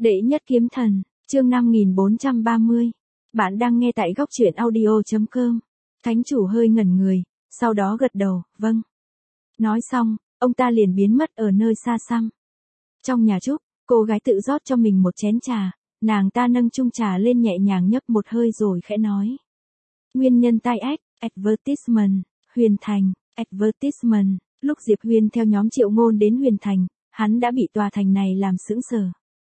Đệ nhất kiếm thần, chương 5430. Bạn đang nghe tại góc truyện audio.com. Thánh chủ hơi ngẩn người, sau đó gật đầu, vâng. Nói xong, ông ta liền biến mất ở nơi xa xăm. Trong nhà Trúc, cô gái tự rót cho mình một chén trà, nàng ta nâng chung trà lên nhẹ nhàng nhấp một hơi rồi khẽ nói. Nguyên nhân tai ách, advertisement, Huyền Thành, advertisement. Lúc Diệp Huyên theo nhóm Triệu Ngôn đến Huyền Thành, hắn đã bị tòa thành này làm sững sờ.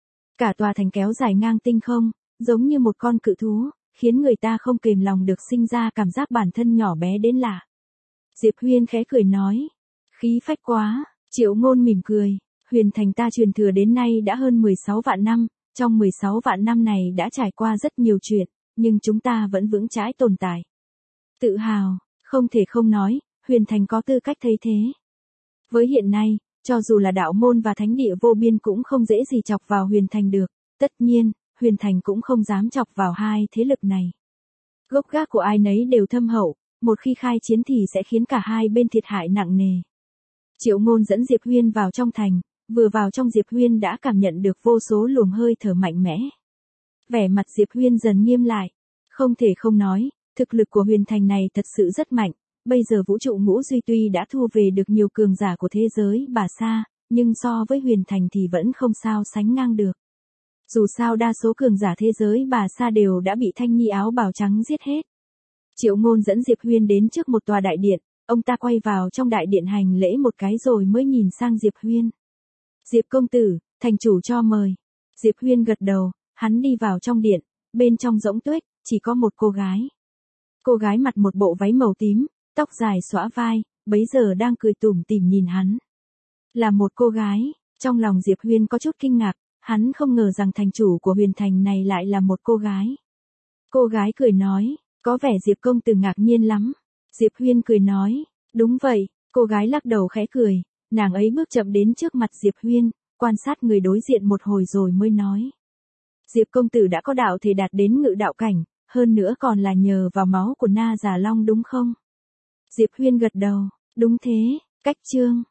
Cả tòa thành kéo dài ngang tinh không, giống như một con cự thú, khiến người ta không kềm lòng được sinh ra cảm giác bản thân nhỏ bé đến lạ. Diệp Huyên khẽ cười nói, khí phách quá. Triệu Ngôn mỉm cười, Huyền Thành ta truyền thừa đến nay đã hơn 16 vạn năm, trong 16 vạn năm này đã trải qua rất nhiều chuyện, nhưng chúng ta vẫn vững chãi tồn tại. Tự hào, không thể không nói, Huyền Thành có tư cách thay thế. Với hiện nay, cho dù là đạo môn và thánh địa vô biên cũng không dễ gì chọc vào Huyền Thành được, tất nhiên, Huyền Thành cũng không dám chọc vào hai thế lực này. Gốc gác của ai nấy đều thâm hậu, một khi khai chiến thì sẽ khiến cả hai bên thiệt hại nặng nề. Triệu Ngôn dẫn Diệp Huyên vào trong thành, vừa vào trong Diệp Huyên đã cảm nhận được vô số luồng hơi thở mạnh mẽ. Vẻ mặt Diệp Huyên dần nghiêm lại, không thể không nói, thực lực của Huyền Thành này thật sự rất mạnh. Bây giờ vũ trụ ngũ duy tuy đã thu về được nhiều cường giả của thế giới Bà Sa, nhưng so với Huyền Thành thì vẫn không sao sánh ngang được. Dù sao đa số cường giả thế giới Bà Sa đều đã bị Thanh Nhi áo bào trắng giết hết. Triệu Ngôn dẫn Diệp Huyên đến trước một tòa đại điện, ông ta quay vào trong đại điện hành lễ một cái rồi mới nhìn sang Diệp Huyên. Diệp công tử, thành chủ cho mời. Diệp Huyên gật đầu, hắn đi vào trong điện, bên trong rỗng tuếch, chỉ có một cô gái. Cô gái mặc một bộ váy màu tím, tóc dài xõa vai, bấy giờ đang cười tủm tỉm nhìn hắn. Là một cô gái, trong lòng Diệp Huyên có chút kinh ngạc, hắn không ngờ rằng thành chủ của Huyền Thành này lại là một cô gái. Cô gái cười nói, có vẻ Diệp công tử ngạc nhiên lắm. Diệp Huyên cười nói, đúng vậy, cô gái lắc đầu khẽ cười, nàng ấy bước chậm đến trước mặt Diệp Huyên, quan sát người đối diện một hồi rồi mới nói. Diệp công tử đã có đạo thể đạt đến ngự đạo cảnh, hơn nữa còn là nhờ vào máu của Na Già Long đúng không? Diệp Huyên gật đầu, đúng thế, cách chương.